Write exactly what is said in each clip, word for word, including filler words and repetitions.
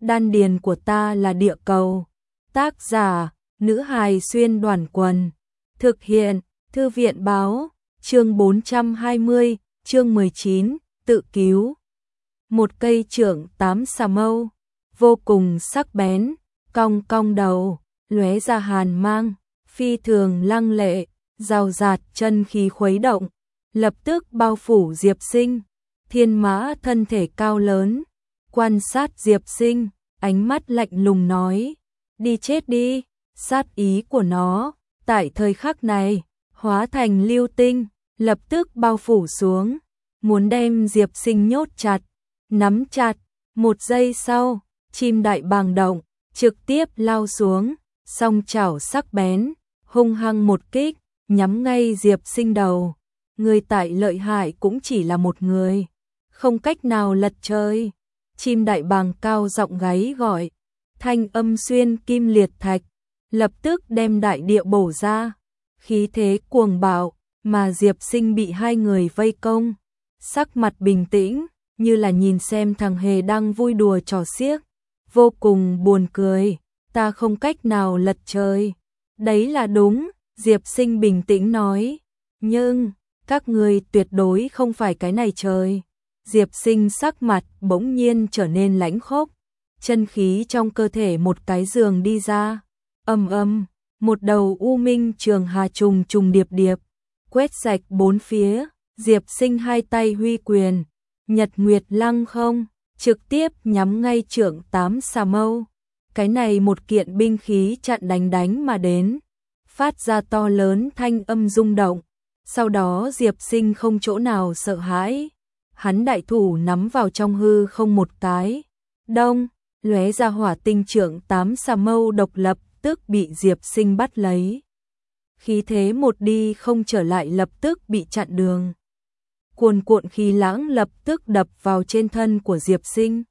đan điền của ta là địa cầu. Tác giả, nữ hài xuyên đoàn quần. Thực hiện, thư viện báo, chương bốn trăm hai mươi, chương mười chín, tự cứu. Một cây trượng tám xà mâu, vô cùng sắc bén, cong cong đầu, lóe ra hàn mang, phi thường lăng lệ, rào rạt chân khí khuấy động, lập tức bao phủ Diệp Sinh. Thiên Mã thân thể cao lớn, quan sát Diệp Sinh, ánh mắt lạnh lùng nói, đi chết đi. Sát ý của nó, tại thời khắc này, hóa thành lưu tinh, lập tức bao phủ xuống, muốn đem Diệp Sinh nhốt chặt, nắm chặt. Một giây sau, chim đại bàng động, trực tiếp lao xuống, song chảo sắc bén, hung hăng một kích, nhắm ngay Diệp Sinh đầu. Người tại lợi hại cũng chỉ là một người, không cách nào lật trời. Chim đại bàng cao giọng gáy gọi, thanh âm xuyên kim liệt thạch, lập tức đem đại địa bổ ra, khí thế cuồng bạo, mà Diệp Sinh bị hai người vây công, sắc mặt bình tĩnh, như là nhìn xem thằng hề đang vui đùa trò xiếc, vô cùng buồn cười. Ta không cách nào lật trời. Đấy là đúng, Diệp Sinh bình tĩnh nói, nhưng các ngươi tuyệt đối không phải cái này trời. Diệp Sinh sắc mặt bỗng nhiên trở nên lãnh khốc, chân khí trong cơ thể một cái giường đi ra, ầm ầm, một đầu u minh trường hà trùng trùng điệp điệp, quét sạch bốn phía. Diệp Sinh hai tay huy quyền, nhật nguyệt lăng không, trực tiếp nhắm ngay trượng tám xà mâu. Cái này một kiện binh khí chặn đánh đánh mà đến, phát ra to lớn thanh âm rung động. Sau đó Diệp Sinh không chỗ nào sợ hãi, hắn đại thủ nắm vào trong hư không một cái, đông, lóe ra hỏa tinh trượng tám xà mâu độc lập tức bị Diệp Sinh bắt lấy. Khí thế một đi không trở lại lập tức bị chặn đường. Cuồn cuộn khí lãng lập tức đập vào trên thân của Diệp Sinh,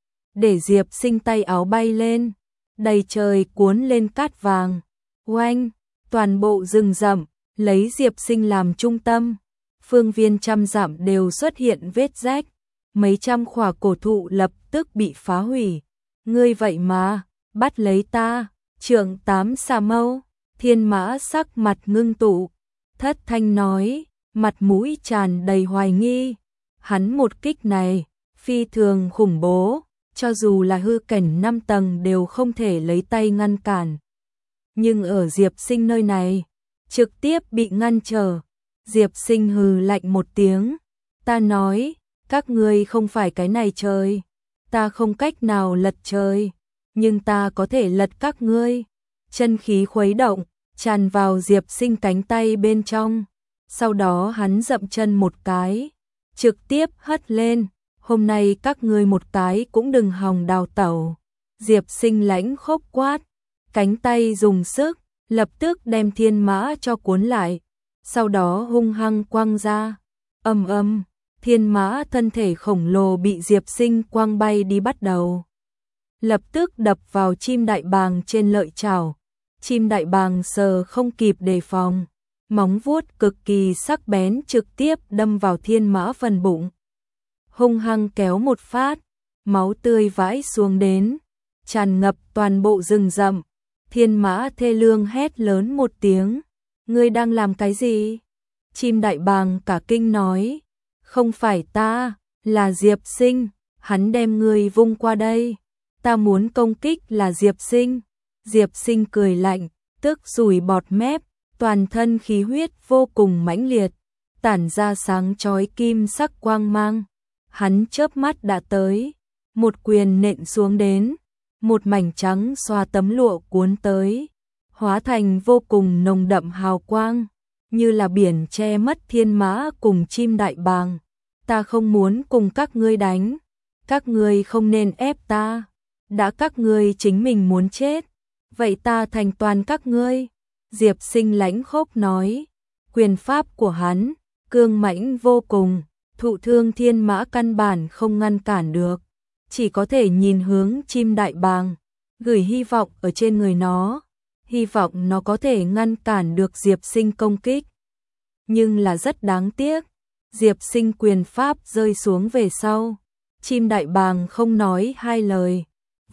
để Diệp Sinh tay áo bay lên, đầy trời cuốn lên cát vàng. Oanh, toàn bộ rừng rậm, lấy Diệp Sinh làm trung tâm, phương viên trăm dặm đều xuất hiện vết rách, mấy trăm khỏa cổ thụ lập tức bị phá hủy. Ngươi vậy mà, bắt lấy ta, trượng tám xà mâu. Thiên Mã sắc mặt ngưng tụ, thất thanh nói, mặt mũi tràn đầy hoài nghi. Hắn một kích này, phi thường khủng bố, cho dù là hư cảnh năm tầng đều không thể lấy tay ngăn cản. Nhưng ở Diệp Sinh nơi này, trực tiếp bị ngăn trở. Diệp Sinh hừ lạnh một tiếng, ta nói, các ngươi không phải cái này trời, ta không cách nào lật trời, nhưng ta có thể lật các ngươi. Chân khí khuấy động, tràn vào Diệp Sinh cánh tay bên trong, sau đó hắn dậm chân một cái, trực tiếp hất lên, hôm nay các ngươi một cái cũng đừng hòng đào tẩu. Diệp Sinh lãnh khốc quát, cánh tay dùng sức, lập tức đem Thiên Mã cho cuốn lại, sau đó hung hăng quăng ra, ầm ầm, Thiên Mã thân thể khổng lồ bị Diệp Sinh quăng bay đi bắt đầu. Lập tức đập vào chim đại bàng trên lợi chảo, chim đại bàng sờ không kịp đề phòng, móng vuốt cực kỳ sắc bén trực tiếp đâm vào Thiên Mã phần bụng. Hung hăng kéo một phát, máu tươi vãi xuống đến, tràn ngập toàn bộ rừng rậm. Thiên Mã thê lương hét lớn một tiếng, ngươi đang làm cái gì? Chim đại bàng cả kinh nói, không phải ta, là Diệp Sinh, hắn đem ngươi vung qua đây, ta muốn công kích là Diệp Sinh. Diệp Sinh cười lạnh, tức rủi bọt mép, toàn thân khí huyết vô cùng mãnh liệt, tản ra sáng chói kim sắc quang mang. Hắn chớp mắt đã tới, một quyền nện xuống đến, một mảnh trắng xoa tấm lụa cuốn tới, hóa thành vô cùng nồng đậm hào quang, như là biển che mất Thiên Mã cùng chim đại bàng. Ta không muốn cùng các ngươi đánh, các ngươi không nên ép ta, đã các ngươi chính mình muốn chết, vậy ta thành toàn các ngươi. Diệp Sinh lãnh khốc nói, quyền pháp của hắn, cương mãnh vô cùng, thụ thương Thiên Mã căn bản không ngăn cản được, chỉ có thể nhìn hướng chim đại bàng, gửi hy vọng ở trên người nó, hy vọng nó có thể ngăn cản được Diệp Sinh công kích. Nhưng là rất đáng tiếc, Diệp Sinh quyền pháp rơi xuống về sau, chim đại bàng không nói hai lời,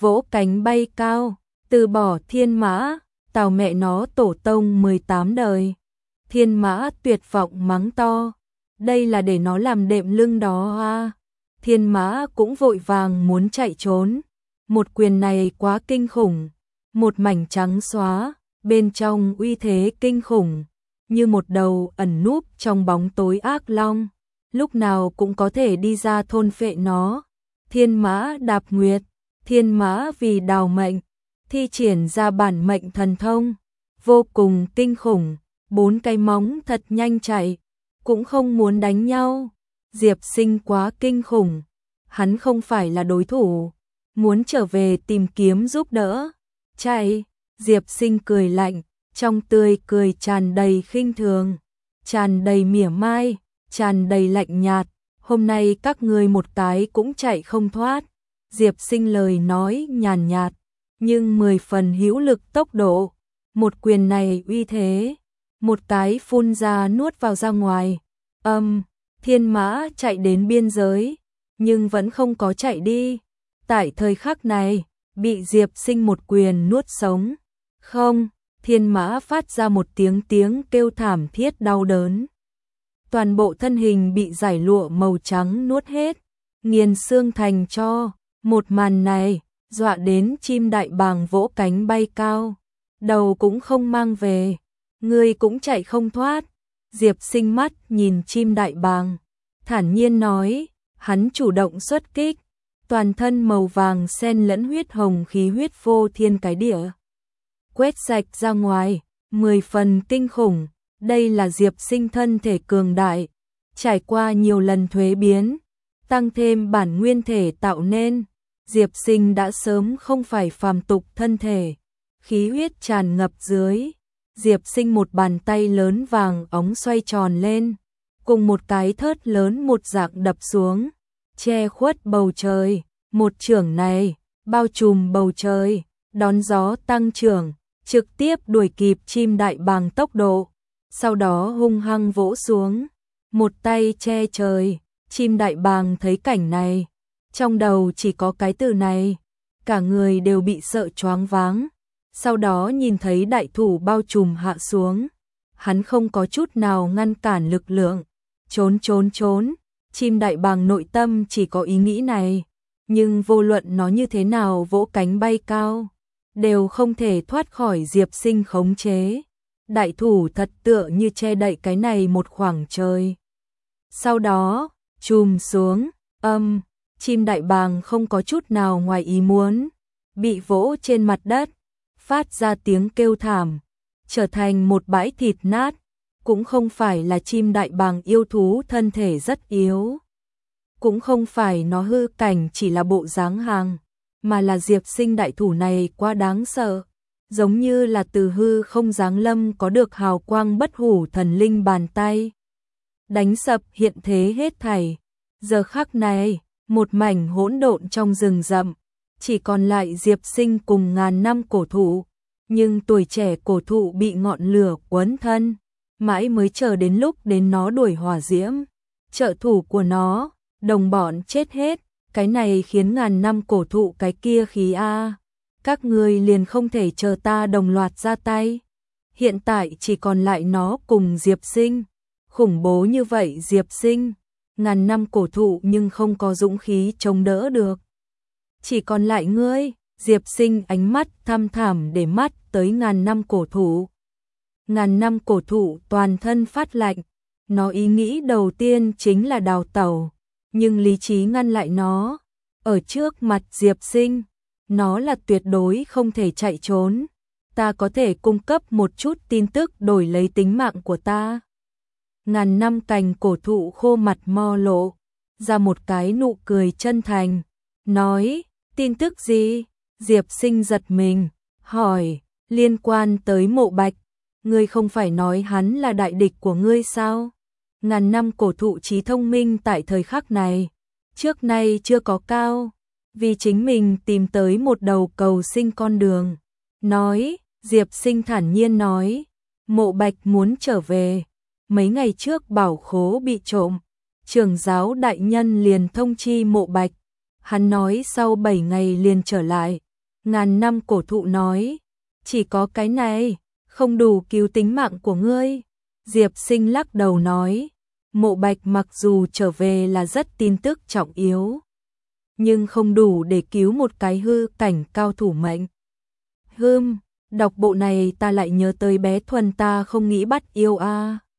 vỗ cánh bay cao, từ bỏ thiên mã, tào mẹ nó tổ tông mười tám đời. Thiên mã tuyệt vọng mắng to, đây là để nó làm đệm lưng đó à. Thiên mã cũng vội vàng muốn chạy trốn, một quyền này quá kinh khủng, một mảnh trắng xóa, bên trong uy thế kinh khủng, như một đầu ẩn núp trong bóng tối ác long, lúc nào cũng có thể đi ra thôn phệ nó. Thiên mã đạp nguyệt, thiên mã vì đào mệnh, thi triển ra bản mệnh thần thông, vô cùng kinh khủng, bốn cái móng thật nhanh chạy, cũng không muốn đánh nhau. Diệp Sinh quá kinh khủng, hắn không phải là đối thủ, muốn trở về tìm kiếm giúp đỡ. Chạy, Diệp Sinh cười lạnh, trong tươi cười tràn đầy khinh thường, tràn đầy mỉa mai, tràn đầy lạnh nhạt, hôm nay các ngươi một cái cũng chạy không thoát. Diệp Sinh lời nói nhàn nhạt, nhưng mười phần hữu lực tốc độ, một quyền này uy thế, một cái phun ra nuốt vào ra ngoài. Âm, thiên mã chạy đến biên giới, nhưng vẫn không có chạy đi. Tại thời khắc này, bị Diệp Sinh một quyền nuốt sống. Không, thiên mã phát ra một tiếng tiếng kêu thảm thiết đau đớn. Toàn bộ thân hình bị giải lụa màu trắng nuốt hết, nghiền xương thành tro. Một màn này, dọa đến chim đại bàng vỗ cánh bay cao, đầu cũng không mang về, ngươi cũng chạy không thoát. Diệp Sinh mắt nhìn chim đại bàng, thản nhiên nói, hắn chủ động xuất kích, toàn thân màu vàng xen lẫn huyết hồng khí huyết vô thiên cái địa, quét sạch ra ngoài, mười phần kinh khủng. Đây là Diệp Sinh thân thể cường đại, trải qua nhiều lần thuế biến, tăng thêm bản nguyên thể tạo nên. Diệp Sinh đã sớm không phải phàm tục thân thể, khí huyết tràn ngập dưới. Diệp Sinh một bàn tay lớn vàng óng xoay tròn lên, cùng một cái thớt lớn một dạng đập xuống, che khuất bầu trời. Một chưởng này, bao trùm bầu trời, đón gió tăng trưởng, trực tiếp đuổi kịp chim đại bàng tốc độ, sau đó hung hăng vỗ xuống, một tay che trời. Chim đại bàng thấy cảnh này, trong đầu chỉ có cái từ này, cả người đều bị sợ choáng váng. Sau đó nhìn thấy đại thủ bao trùm hạ xuống, hắn không có chút nào ngăn cản lực lượng, trốn trốn trốn. Chim đại bàng nội tâm chỉ có ý nghĩ này, nhưng vô luận nó như thế nào vỗ cánh bay cao, đều không thể thoát khỏi Diệp Sinh khống chế. Đại thủ thật tựa như che đậy cái này một khoảng trời. Sau đó, chùm xuống, âm, chim đại bàng không có chút nào ngoài ý muốn, bị vỗ trên mặt đất, phát ra tiếng kêu thảm, trở thành một bãi thịt nát. Cũng không phải là chim đại bàng yêu thú thân thể rất yếu, cũng không phải nó hư cảnh chỉ là bộ dáng hàng, mà là Diệp Sinh đại thủ này quá đáng sợ, giống như là từ hư không giáng lâm có được hào quang bất hủ thần linh bàn tay, đánh sập hiện thế hết thảy. Giờ khắc này, một mảnh hỗn độn trong rừng rậm, chỉ còn lại Diệp Sinh cùng ngàn năm cổ thụ, nhưng tuổi trẻ cổ thụ bị ngọn lửa quấn thân, mãi mới chờ đến lúc đến nó đuổi hỏa diễm, trợ thủ của nó, đồng bọn chết hết. Cái này khiến ngàn năm cổ thụ cái kia khí a, các ngươi liền không thể chờ ta đồng loạt ra tay. Hiện tại chỉ còn lại nó cùng Diệp Sinh, khủng bố như vậy Diệp Sinh, ngàn năm cổ thụ nhưng không có dũng khí chống đỡ được. Chỉ còn lại ngươi. Diệp Sinh ánh mắt thăm thẳm để mắt tới ngàn năm cổ thụ. Ngàn năm cổ thụ toàn thân phát lạnh, nó ý nghĩ đầu tiên chính là đào tẩu, nhưng lý trí ngăn lại nó. Ở trước mặt Diệp Sinh, nó là tuyệt đối không thể chạy trốn. Ta có thể cung cấp một chút tin tức đổi lấy tính mạng của ta. Ngàn năm cành cổ thụ khô mặt mo lộ ra một cái nụ cười chân thành, nói, tin tức gì? Diệp Sinh giật mình, hỏi, liên quan tới Mộ Bạch, ngươi không phải nói hắn là đại địch của ngươi sao? Ngàn năm cổ thụ trí thông minh tại thời khắc này, trước nay chưa có cao, vì chính mình tìm tới một đầu cầu sinh con đường. Nói, Diệp Sinh thản nhiên nói, Mộ Bạch muốn trở về, mấy ngày trước bảo khố bị trộm, trưởng giáo đại nhân liền thông chi Mộ Bạch, hắn nói sau bảy ngày liền trở lại. Ngàn năm cổ thụ nói, chỉ có cái này, không đủ cứu tính mạng của ngươi. Diệp Sinh lắc đầu nói, Mộ Bạch mặc dù trở về là rất tin tức trọng yếu, nhưng không đủ để cứu một cái hư cảnh cao thủ mệnh. Hừm, đọc bộ này ta lại nhớ tới bé Thuần ta không nghĩ bắt yêu a.